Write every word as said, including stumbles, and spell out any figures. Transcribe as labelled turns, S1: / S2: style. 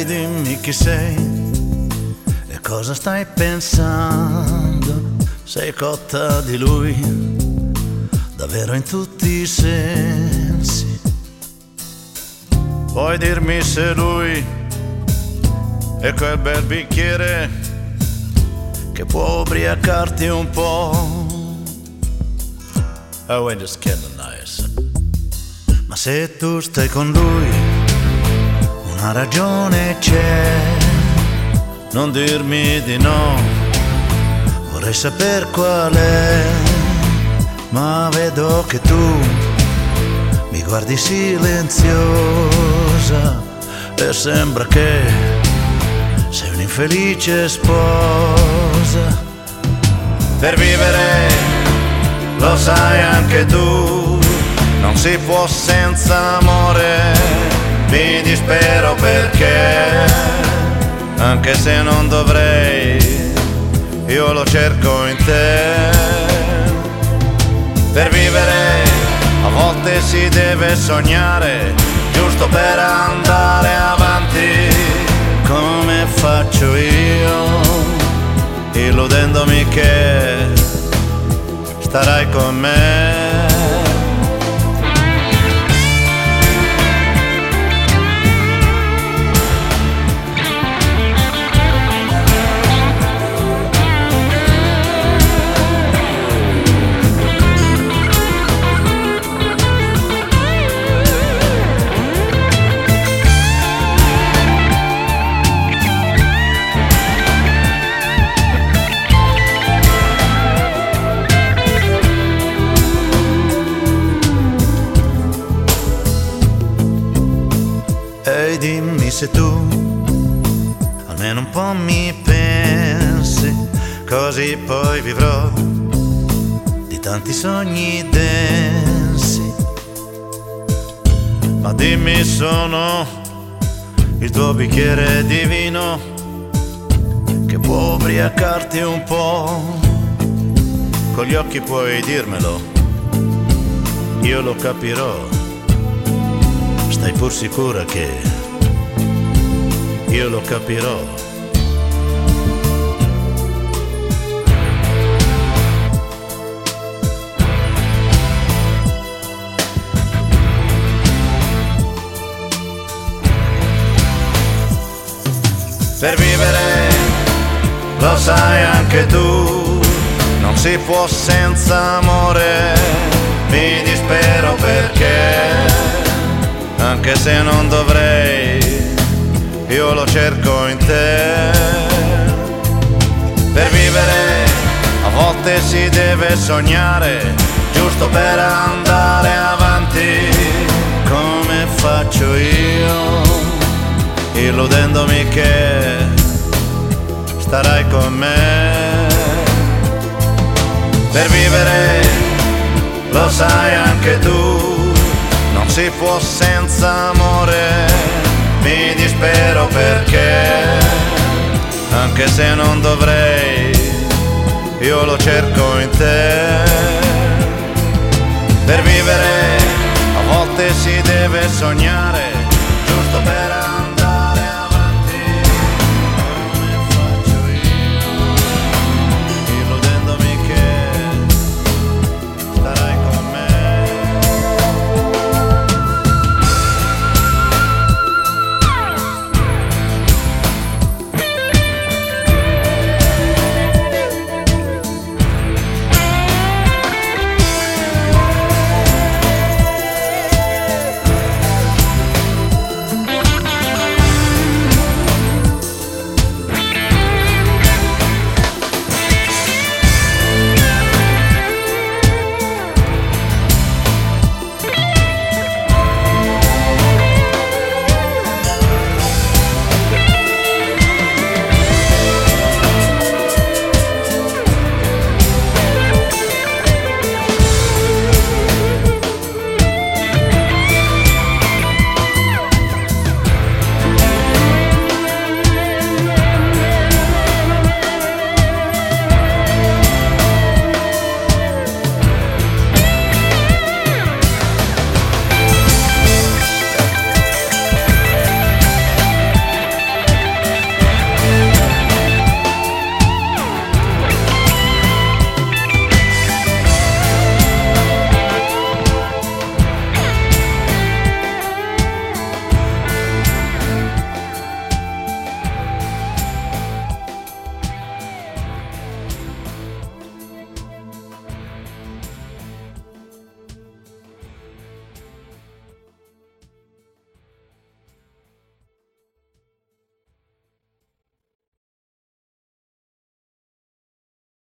S1: Ehi, dimmi chi sei e cosa stai pensando. Sei cotta di lui, davvero in tutti i sensi. Puoi dirmi se lui è quel bel bicchiere che può ubriacarti un po'. Oh, when it's kind of nice. Ma se tu stai con lui, una ragione c'è. Non dirmi di no, vorrei saper qual è. Ma vedo che tu mi guardi silenziosa e sembra che sei un'infelice sposa. Per vivere, lo sai anche tu, non si può senza amore. Mi dispero perché, anche se non dovrei, io lo cerco in te. Per vivere, a volte si deve sognare, giusto per andare avanti, come faccio io, illudendomi che starai con me. Ehi, dimmi se tu almeno un po' mi pensi, così poi vivrò di tanti sogni densi. Ma dimmi, sono il tuo bicchiere di vino che può ubriacarti un po'. Con gli occhi puoi dirmelo, io lo capirò. Stai pur sicura che io lo capirò. Per vivere, lo sai anche tu, non si può senza amore. Mi dispero perché, anche se non dovrei, io lo cerco in te. Per vivere, a volte si deve sognare, giusto per andare avanti, come faccio io, illudendomi che starai con me. Per vivere, lo sai anche tu, non si può senza amore. Mi dispero perché, anche se non dovrei, io lo cerco in te. Per vivere, a volte si deve sognare,